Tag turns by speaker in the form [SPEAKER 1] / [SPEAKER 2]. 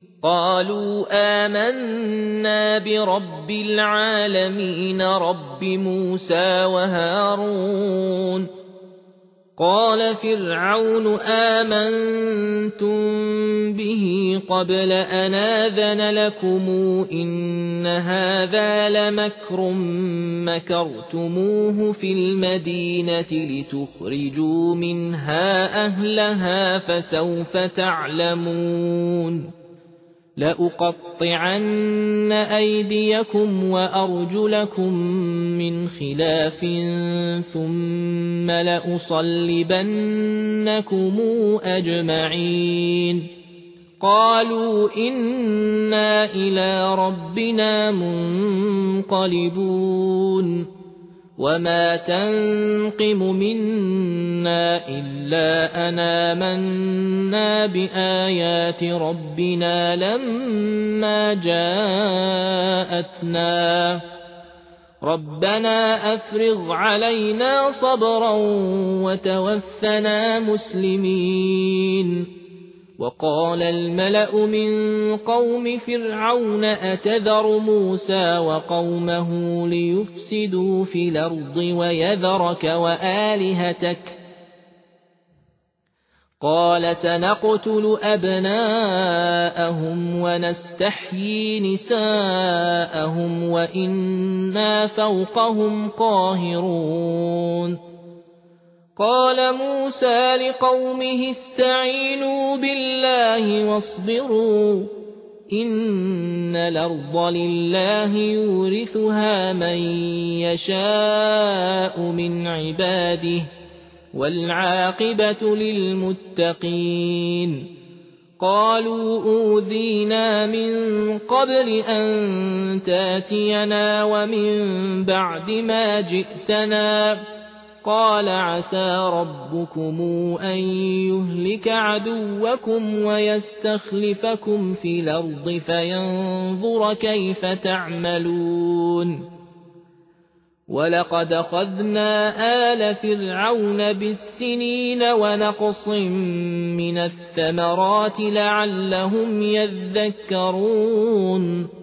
[SPEAKER 1] قالوا آمنا برب العالمين رب موسى وهارون قال فرعون آمنتم به قبل أن آذن لكم إن هذا لمكر مكرتموه في المدينة لتخرجوا منها أهلها فسوف تعلمون لأقطعن أيديكم وأرجلكم من خلاف ثم لأصلبنكم أجمعين قالوا إنا إلى ربنا منقلبون وما تنقم منا إلا أن آمنا بآيات ربنا لما جاءتنا ربنا أفرغ علينا صبرا وتوفنا مسلمين وقال الملأ من قوم فرعون أتذر موسى وقومه ليفسدوا في الأرض ويذرك وآلهتك قال سنقتل أبناءهم ونستحيي نساءهم وإنا فوقهم قاهرون قال موسى لقومه استعينوا بالله واصبروا إن الأرض لله يورثها من يشاء من عباده والعاقبة للمتقين قالوا أوذينا من قبل أن تاتينا ومن بعد ما جئتنا قال عسى ربكم أن يهلك عدوكم ويستخلفكم في الأرض فينظر كيف تعملون ولقد أخذنا آل فرعون بالسنين ونقص من الثمرات لعلهم يذكرون